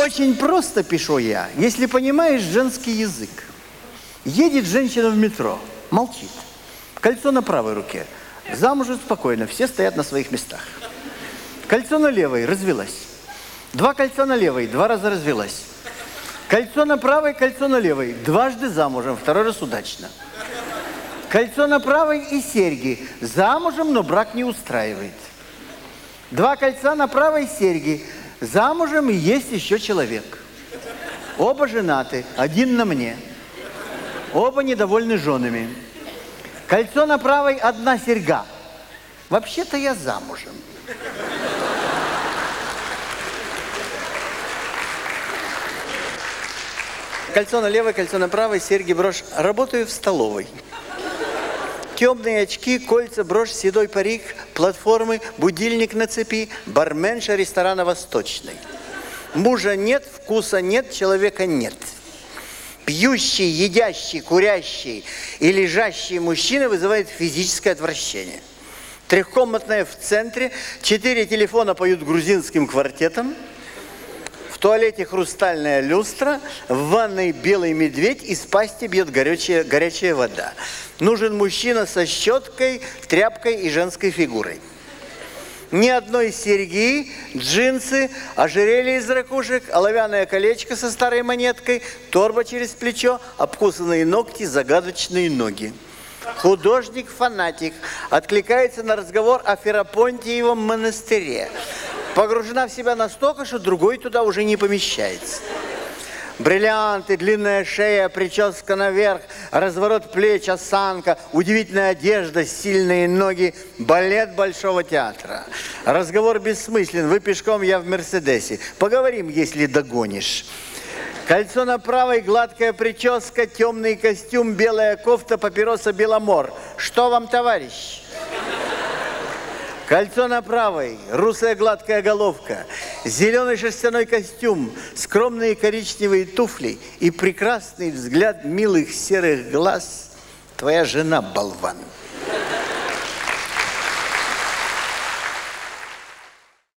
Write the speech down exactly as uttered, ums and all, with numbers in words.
Очень просто пишу я, если понимаешь женский язык. Едет женщина в метро, молчит. Кольцо на правой руке. Замужем спокойно, все стоят на своих местах. Кольцо на левой, развелась. Два кольца на левой, два раза развелась. Кольцо на правой, кольцо на левой. Дважды замужем, второй раз удачно. Кольцо на правой и серьги. Замужем, но брак не устраивает. Два кольца на правой, серьги. Замужем и есть еще человек. Оба женаты, один на мне. Оба недовольны женами. Кольцо на правой, одна серьга. Вообще-то я замужем. Кольцо на левой, кольцо на правой, серьги, брошь. Работаю в столовой. Темные очки, кольца, брошь, седой парик, платформы, будильник на цепи, барменша ресторана «Восточный». Мужа нет, вкуса нет, человека нет. Пьющий, едящий, курящий и лежащий мужчина вызывает физическое отвращение. Трехкомнатная в центре, четыре телефона поют грузинским квартетом. В туалете хрустальная люстра, в ванной белый медведь, из пасти бьет горячая, горячая вода. Нужен мужчина со щеткой, тряпкой и женской фигурой. Ни одной серьги, джинсы, ожерелье из ракушек, оловянное колечко со старой монеткой, торба через плечо, обкусанные ногти, загадочные ноги. Художник-фанатик откликается на разговор о Ферапонтиевом монастыре. Погружена в себя настолько, что другой туда уже не помещается. Бриллианты, длинная шея, прическа наверх, разворот плеч, осанка, удивительная одежда, сильные ноги, балет Большого театра. Разговор бессмыслен, вы пешком, я в Мерседесе. Поговорим, если догонишь. Кольцо на правой, гладкая прическа, темный костюм, белая кофта, папироса Беломор. Что вам, товарищ? Кольцо на правой, русая гладкая головка, зеленый шерстяной костюм, скромные коричневые туфли и прекрасный взгляд милых серых глаз. Твоя жена, болван.